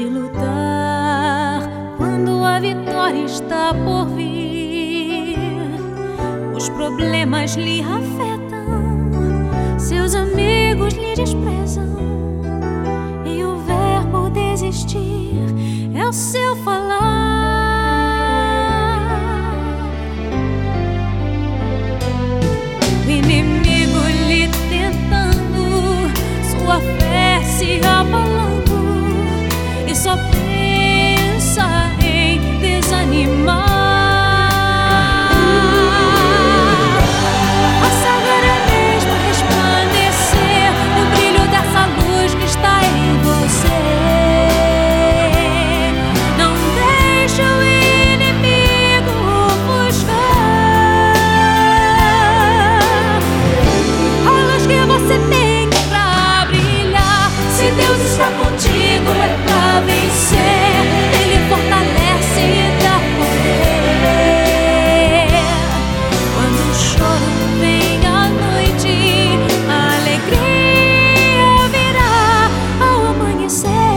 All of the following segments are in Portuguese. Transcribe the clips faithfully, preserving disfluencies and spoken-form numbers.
de lutar quando a vitória está por vir. Os problemas lhe afetam, seus amigos lhe desprezam, e o verbo desistir é o seu falar. O inimigo lhe tentando, sua fé se abalando, e só pensa em desanimar. Faça agora mesmo resplandecer o brilho dessa luz que está em você. Não deixe o inimigo ofuscar a luz que você tem pra brilhar. Se Deus está contigo, é pra vencer. Ele fortalece e dá poder. Quando o choro vem à noite, a alegria virá ao amanhecer.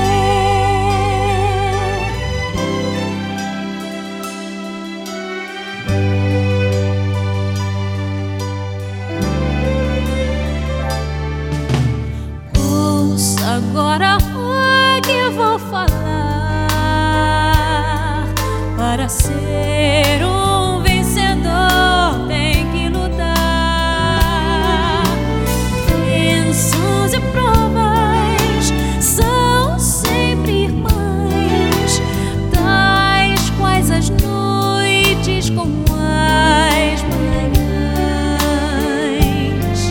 Ouça agora o que vou falar. Para ser um vencedor tem que lutar. Bênçãos e provas são sempre irmãs, tais quais as noites com as manhãs.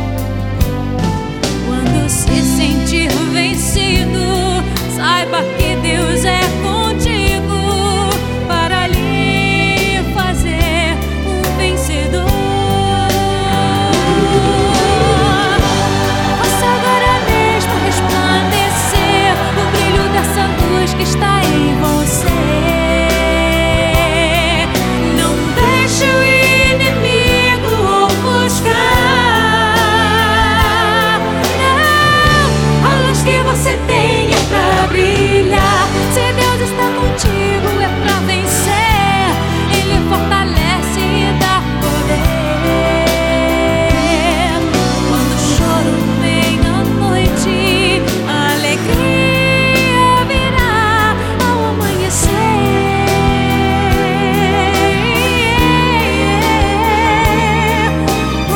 Quando se sentir vencido, saiba que Deus é contigo para lhe fazer um vencedor. Faça agora mesmo resplandecer o brilho dessa luz que está em você. Não deixe o inimigo ofuscar. Não, a luz que você tem é pra brilhar. Se Deus está contigo, é pra vencer. Ele fortalece e dá poder. Quando o choro vem à noite, a alegria virá ao amanhecer. Oh, oh,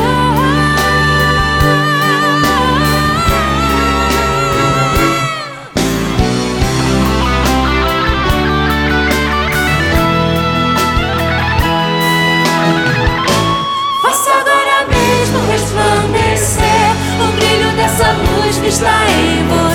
faça agora mesmo resplandecer o brilho dessa luz que está em você.